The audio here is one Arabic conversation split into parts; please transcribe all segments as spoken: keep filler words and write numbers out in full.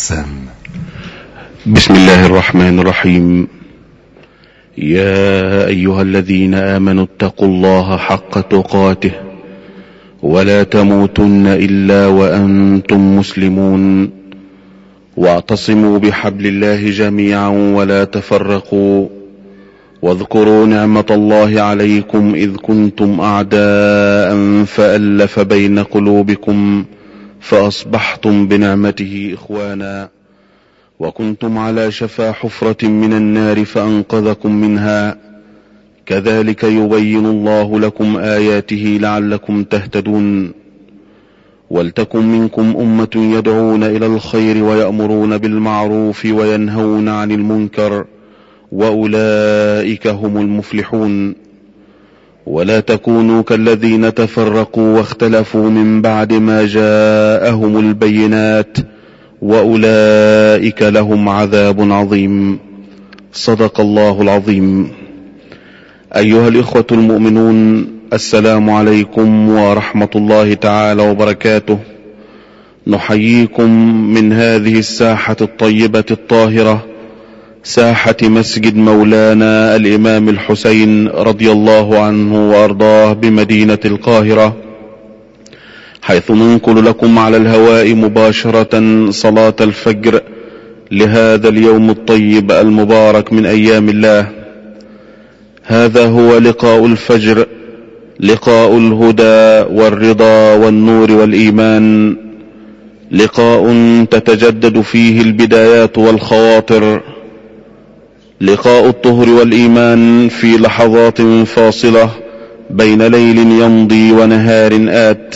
حسن. بسم الله الرحمن الرحيم. يا أيها الذين آمنوا اتقوا الله حق تقاته ولا تموتن إلا وأنتم مسلمون، واعتصموا بحبل الله جميعا ولا تفرقوا، واذكروا نعمة الله عليكم إذ كنتم أعداء فألف بين قلوبكم فأصبحتم بنعمته إخوانا، وكنتم على شفا حفرة من النار فأنقذكم منها، كذلك يبين الله لكم آياته لعلكم تهتدون. ولتكن منكم أمة يدعون إلى الخير ويأمرون بالمعروف وينهون عن المنكر، وأولئك هم المفلحون. ولا تكونوا كالذين تفرقوا واختلفوا من بعد ما جاءهم البينات، وأولئك لهم عذاب عظيم. صدق الله العظيم. أيها الإخوة المؤمنون، السلام عليكم ورحمة الله تعالى وبركاته. نحييكم من هذه الساحة الطيبة الطاهرة، ساحة مسجد مولانا الإمام الحسين رضي الله عنه وأرضاه بمدينة القاهرة، حيث ننقل لكم على الهواء مباشرة صلاة الفجر لهذا اليوم الطيب المبارك من أيام الله. هذا هو لقاء الفجر، لقاء الهدى والرضا والنور والإيمان، لقاء تتجدد فيه البدايات والخواطر، لقاء الطهر والإيمان في لحظات فاصلة بين ليل يمضي ونهار آت.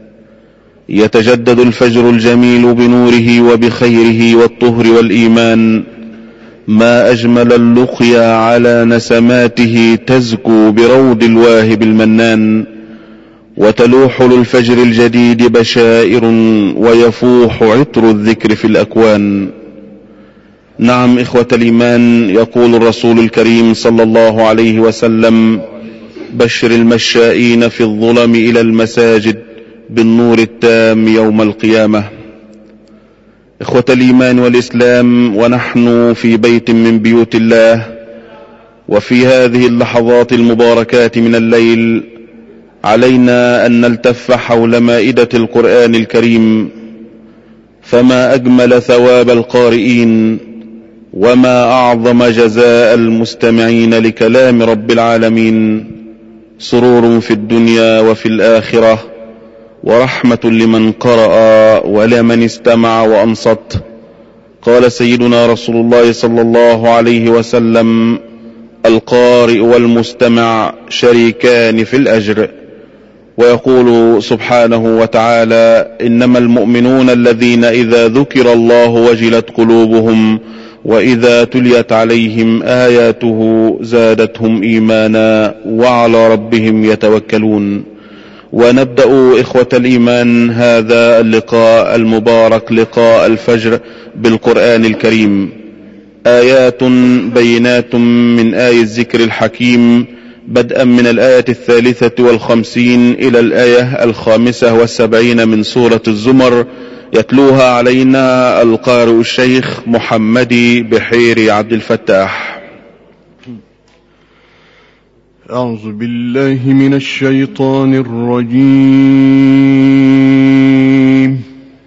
يتجدد الفجر الجميل بنوره وبخيره والطهر والإيمان، ما أجمل اللقيا على نسماته تزكو برود الواهب المنان، وتلوح للفجر الجديد بشائر ويفوح عطر الذكر في الأكوان. نعم إخوة الإيمان، يقول الرسول الكريم صلى الله عليه وسلم: بشر المشائين في الظلم إلى المساجد بالنور التام يوم القيامة. إخوة الإيمان والإسلام، ونحن في بيت من بيوت الله، وفي هذه اللحظات المباركات من الليل، علينا أن نلتف حول مائدة القرآن الكريم، فما أجمل ثواب القارئين، وما أعظم جزاء المستمعين لكلام رب العالمين، سرور في الدنيا وفي الآخرة، ورحمة لمن قرأ ولمن استمع وأنصت. قال سيدنا رسول الله صلى الله عليه وسلم: القارئ والمستمع شريكان في الأجر. ويقول سبحانه وتعالى: إنما المؤمنون الذين إذا ذكر الله وجلت قلوبهم وإذا تليت عليهم آياته زادتهم إيمانا وعلى ربهم يتوكلون. ونبدأ إخوة الإيمان هذا اللقاء المبارك، لقاء الفجر، بالقرآن الكريم، آيات بينات من آي الذكر الحكيم، بدءا من الآية الثالثة والخمسين إلى الآية الخامسة والسبعين من سورة الزمر، يتلوها علينا القارئ الشيخ محمدي بحيري عبد الفتاح. أعوذ بالله من الشيطان الرجيم.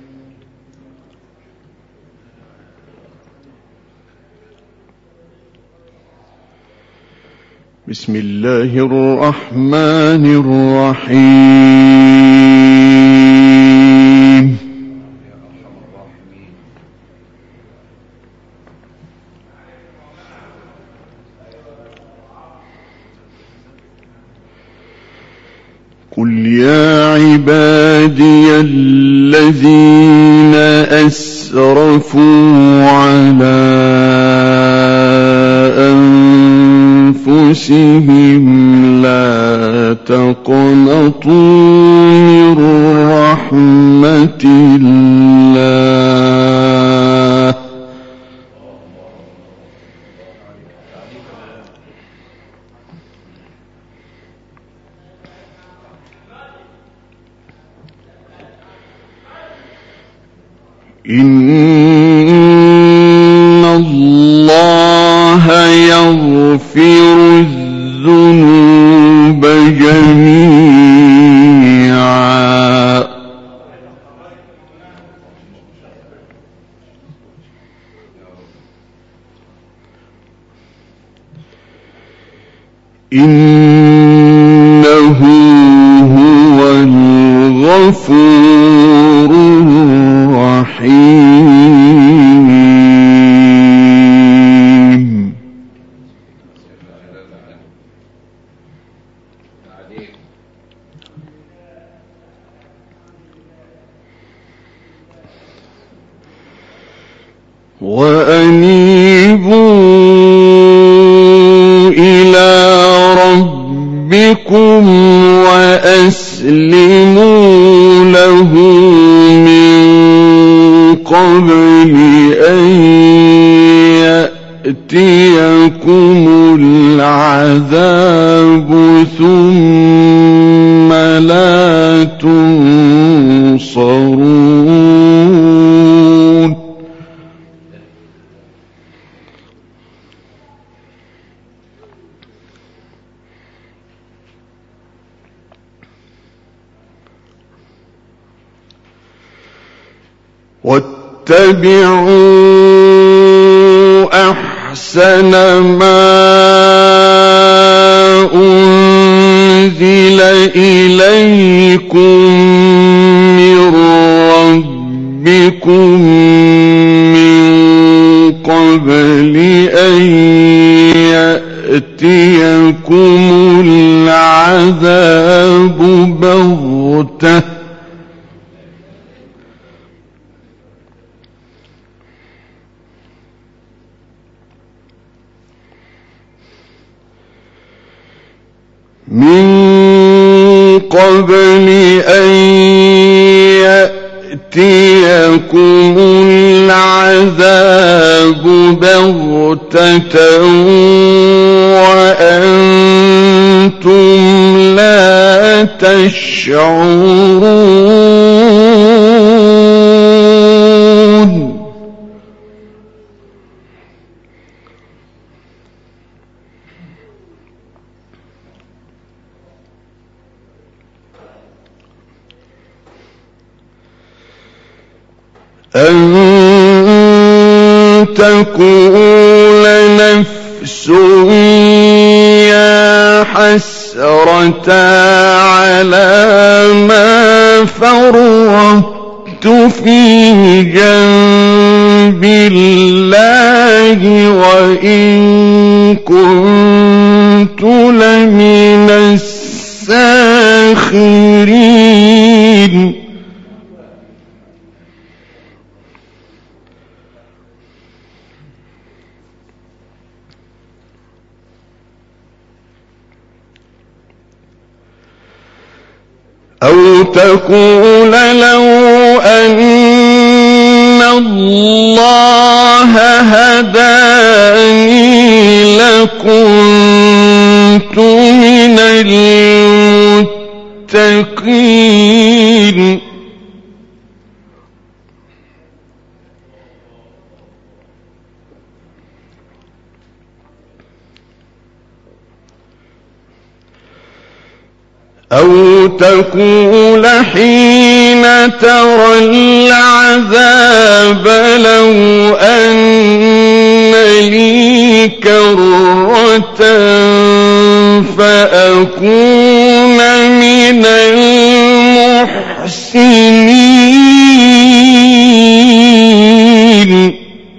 بسم الله الرحمن الرحيم. قل يا عبادي الذين أسرفوا على أنفسهم لا تقنطوا من رحمة الله إن إنه هو الغفور الرحيم. وأنيبوا إلى ربكم وأسلموا له من قبل أن يأتيكم العذاب ثم لا تنصرون. واتبعوا أحسن ما أنزل إليكم من ربكم من قبل أن يأتيكم العذاب بغتة من قبل أن يأتيكم العذاب بغتة وأنتم لا تشعرون. أن تقول نفس يا حسرة على ما فرطت في جنب الله وإن كنت لمن الساخرين. أو تقول لو أن الله هداني لكنت من المتقين. أو تقول حين ترى العذاب لو أن لي كرة فأكون من المحسنين.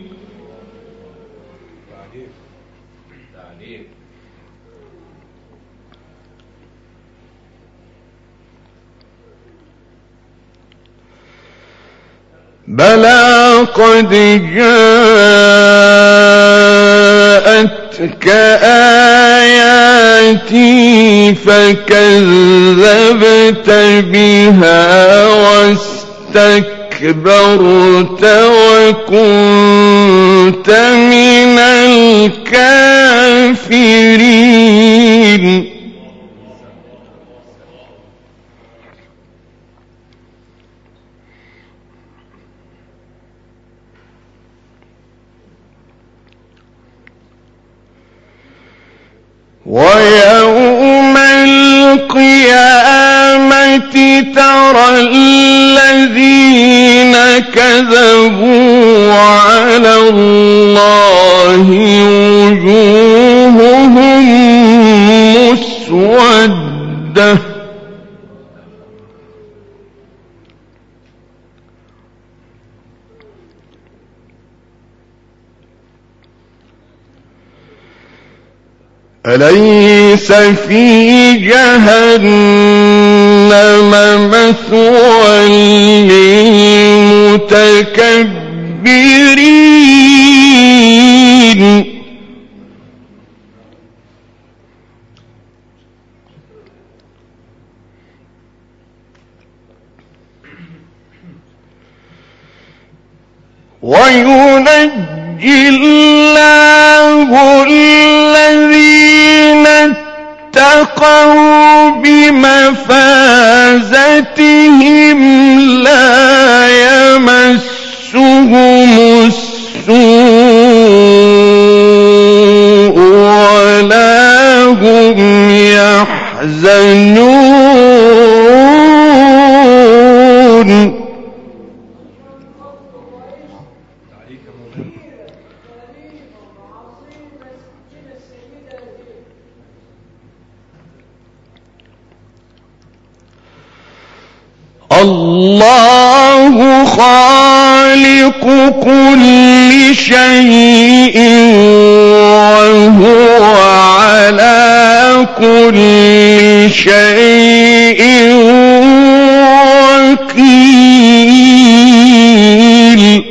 بلى قد جاءتك آياتي فكذبت بها واستكبرت وكنت من الكافرين. ويوم القيامة ترى الذين كذبوا على الله وجوههم أليس في جهنم مثوى للمتكبرين وينجي الله الذين اتقوا بمفازتهم لا يمسهم السوء ولا هم يحزنون. الله خالق كل شيء وهو على كل شيء وكيل.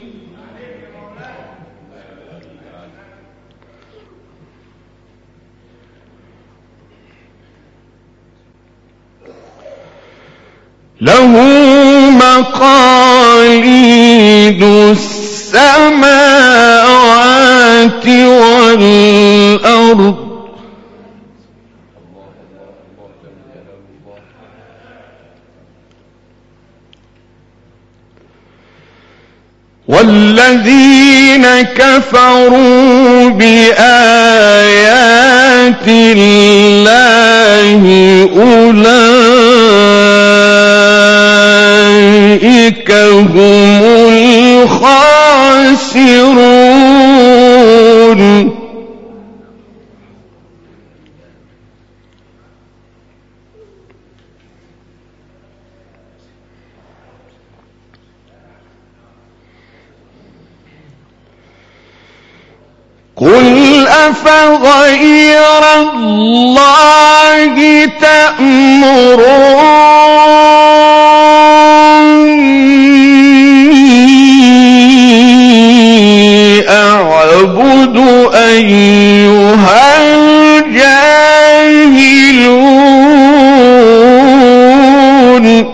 له مقاليد السماوات والأرض والذين كفروا بآيات الله أولئك هم الخاسرون. قل أفغير الله تأمروني أعبد أيها الجاهلون.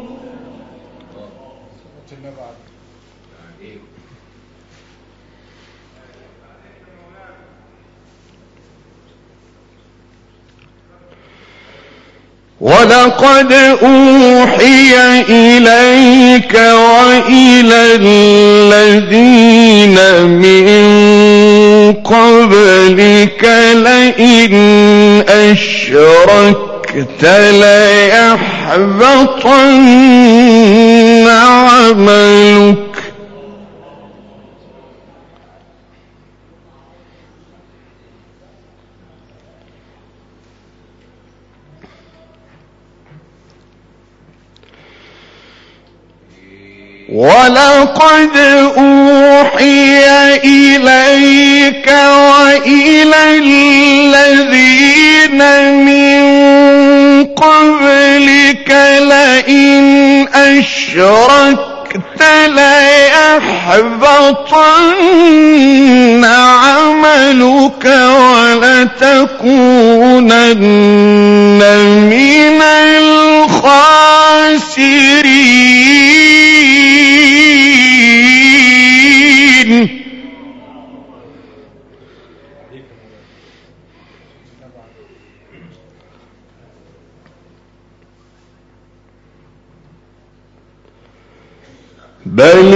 ولقد أوحي إليك وإلى الذين من قبلك لئن أشركت ليحبطن عملك ولقد أوحي إليك وإلى الذين من قبلك لئن أشركت ليحبطن عملك ولتكونن من الخاسرين. بل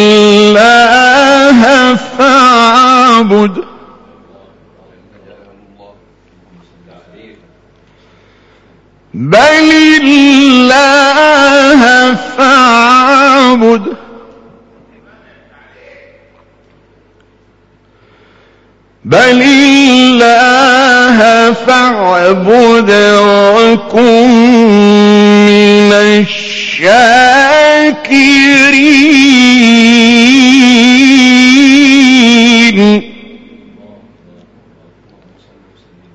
الله فاعبد بل الله فاعبد بل الله فاعبد وكن من الشاكرين.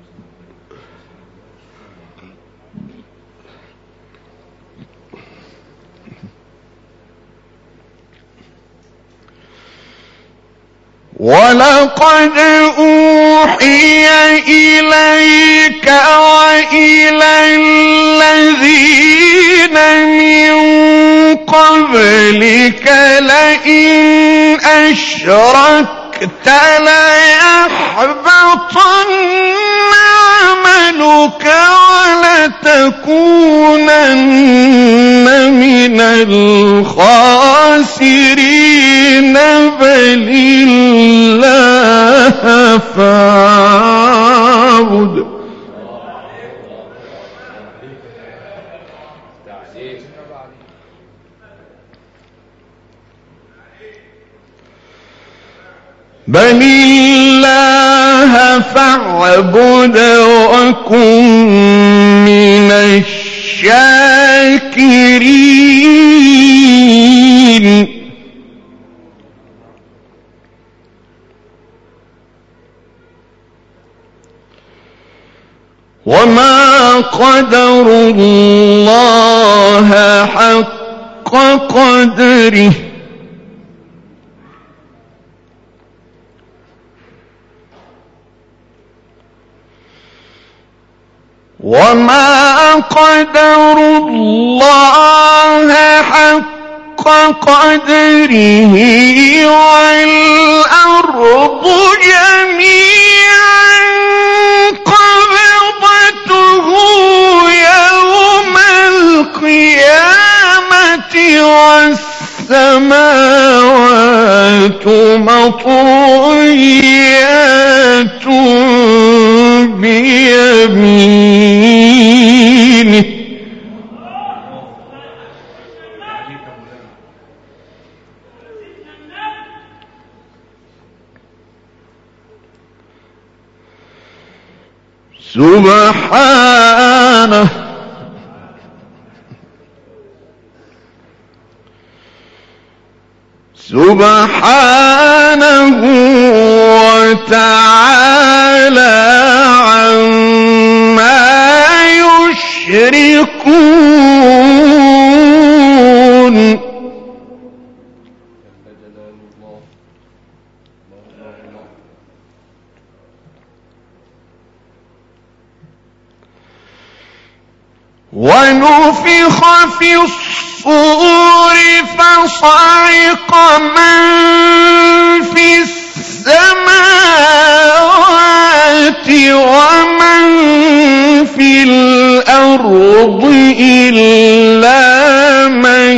ولقد أوحي إليك وإلى الذين من قبلك لئن أشركت ليحبطن عملك ولتكونن من الخاسرين بل الله فاعبد. بل الله فاعبد وكن من الشاكرين. وما قدروا الله حق قدره وما قدروا الله حق قدره والأرض جميعا قبضته يوم القيامة والسماوات مطويات بيمينه. سبحانه سبحانه وتعالى عما يشركون. ونفخ في الصور فصعق من في السماوات ومن في الأرض إلا من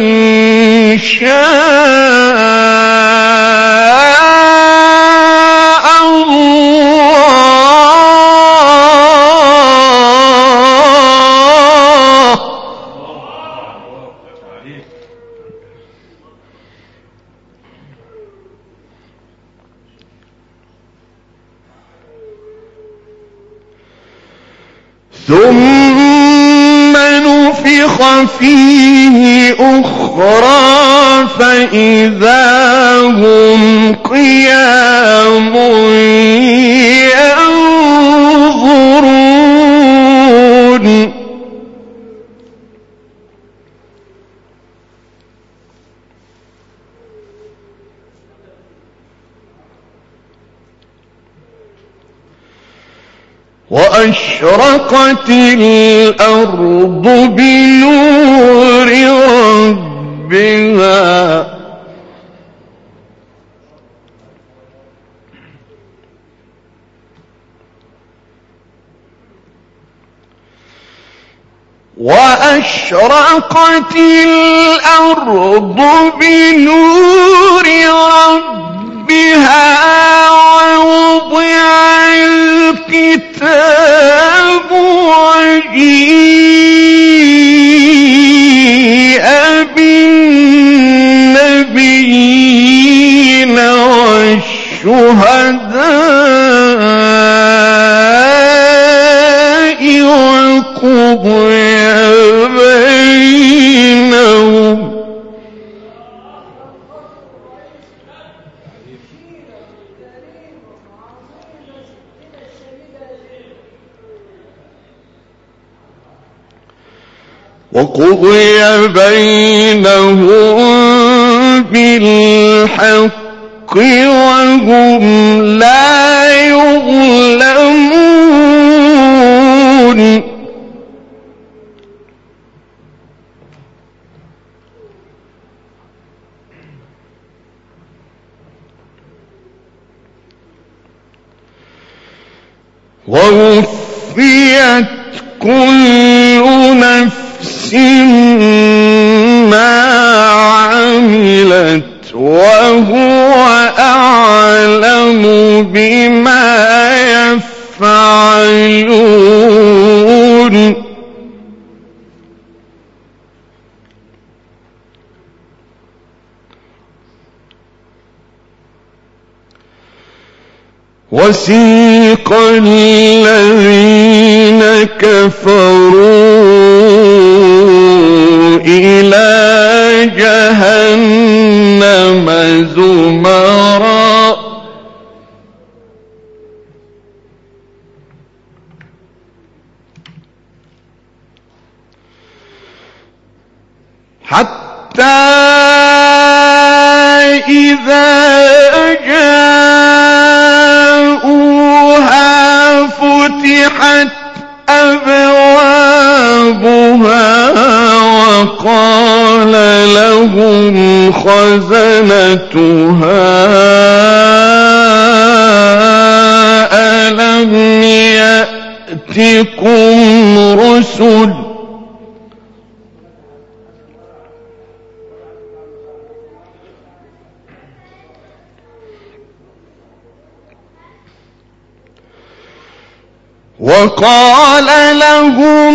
شاء الله. ثم نفخ فيه أخرى فإذا هم قيام ينظرون. وأشرقت الأرض بنور ربها وأشرقت الأرض بنور ربها ووضع الكتاب وجيء بالنبيين والشهداء وقضي بينهم. وقضي بينهم بالحق وهم لا يظلمون ووفيت كل نفس ما عملت وهو أعلم بما يفعلون وسيق الذين كفروا إلى جهنم زمرا حتى إذا جاءوها فتحت أبوابها وقال لهم خزنتها ألم يأتكم رسل وقال لهم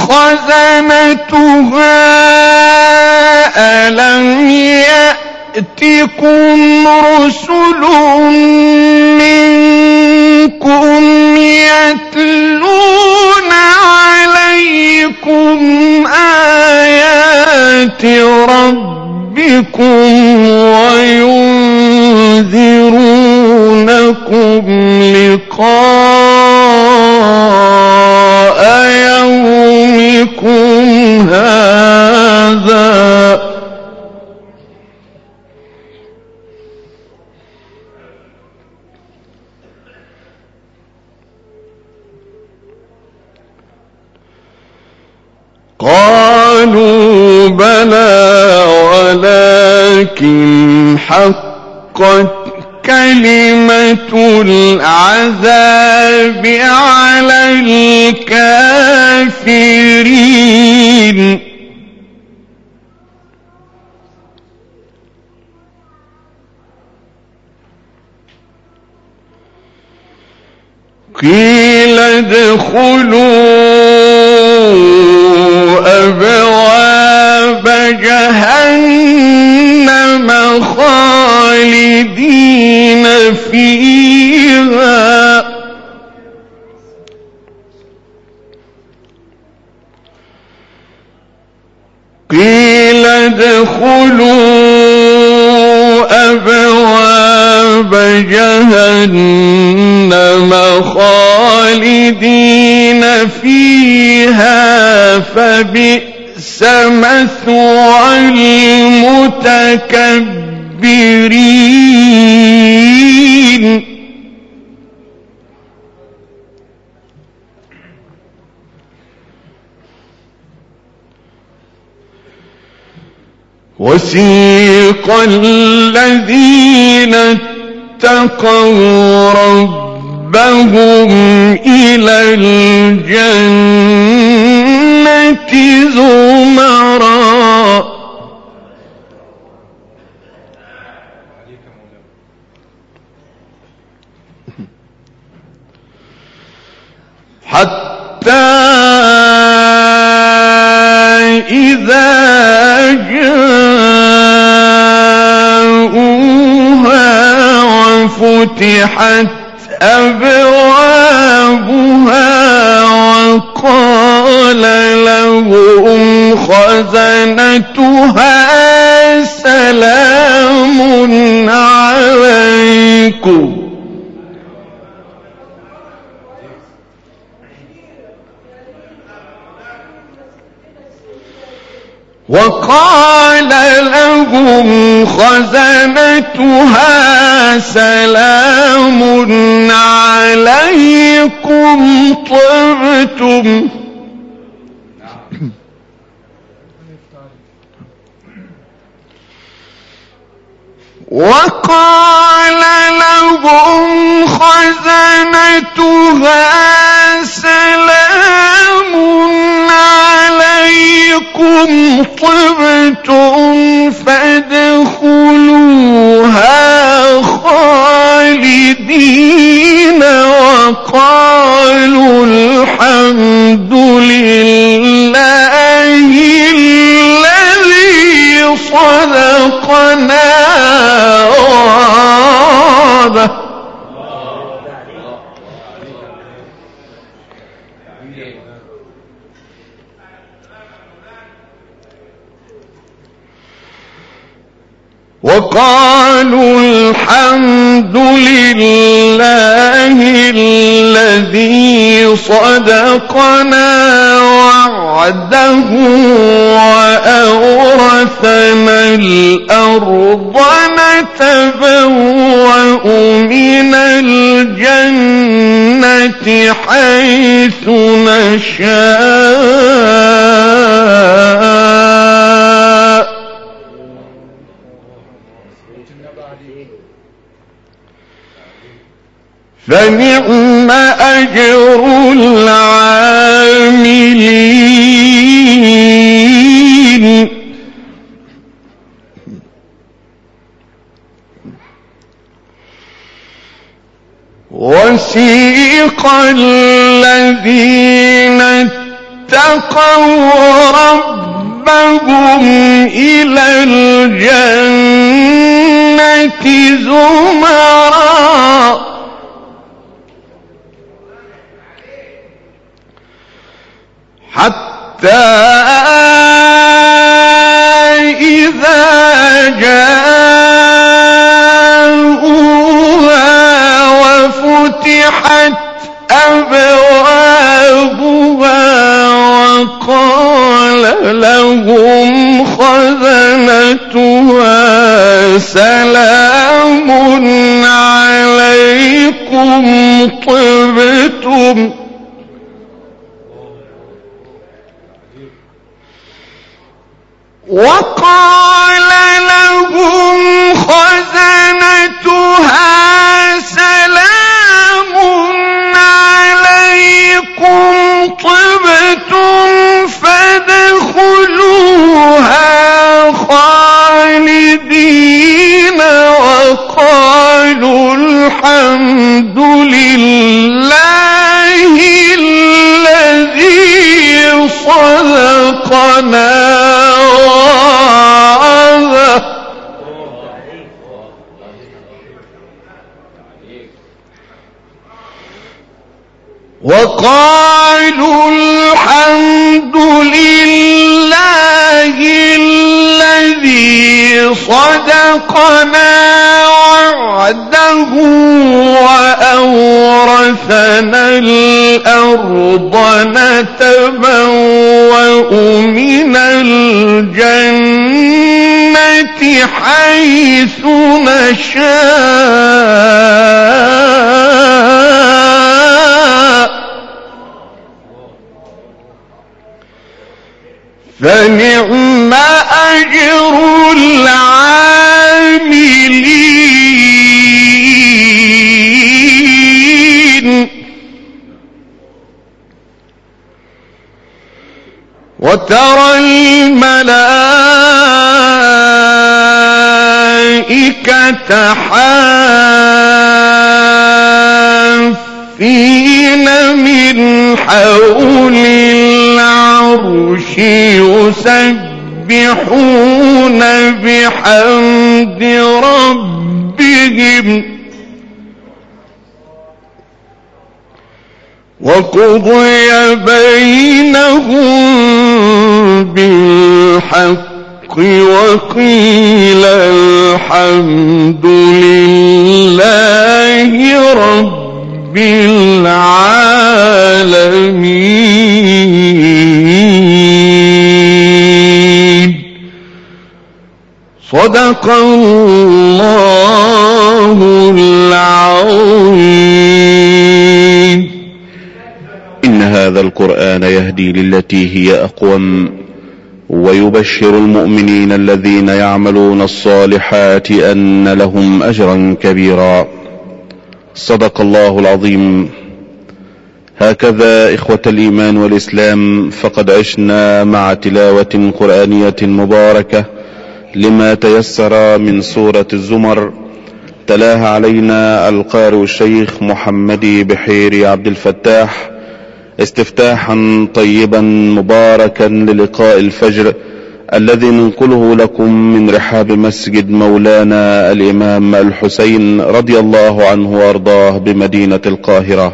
خزنتها ألم يأتكم رسل منكم يتلون عليكم آيات ربكم وينذرونكم لقاء يومكم هذا قالوا بلى ولكن حقت كلمة العذاب على الكافرين قيل ادخلوا أبواب جهنم خالدين فيها قيل ادخلوا أبواب جهنم خالدين فيها فبئس مثوى المتكبرين وسيق الذين اتقوا ربهم إلى الجنة زمرا حتى إذا جاءوها وفتحت أبوابها وقال لهم خزنتها سلام عليكم وقال لهم خزنتها سلام عليكم طبتم وقال لهم خزنتها سلام عليكم طبتم فادخلوها خالدين وقالوا الحمد لله الذي صدقنا وعده وقالوا الحمد لله الذي صدقنا وعده وأورثنا الأرض نتبوأ من الجنة حيث نشاء فنعم أجر العاملين وسيق الذين اتقوا ربهم إلى الجنة زمرًا حتى إذا جاءوها وفتحت أبوابها وقال لهم خزنتها سلام عليكم طبتم وقال لهم خزنتها سلام عليكم طبتم فادخلوها خالدين وقالوا الحمد لله الذي صدقنا وقالوا الحمد لله الذي صدقنا وعده وأورثنا الأرض نتبوأ من الجنة حيث نشاء فنعم أجر العاملين وترى الملائكة حافين من حول العرش يسبحون بحمد ربهم وقضي بينهم بالحق وقيل الحمد لله رب العالمين صدق الله العظيم. إن هذا القرآن يهدي للتي هي أقوم ويبشر المؤمنين الذين يعملون الصالحات أن لهم أجرا كبيرا. صدق الله العظيم. هكذا إخوة الإيمان والإسلام فقد عشنا مع تلاوة قرآنية مباركة لما تيسر من سورة الزمر، تلاها علينا القارئ الشيخ محمدي بحيري عبد الفتاح استفتاحا طيبا مباركا للقاء الفجر الذي ننقله لكم من رحاب مسجد مولانا الإمام الحسين رضي الله عنه وارضاه بمدينة القاهرة.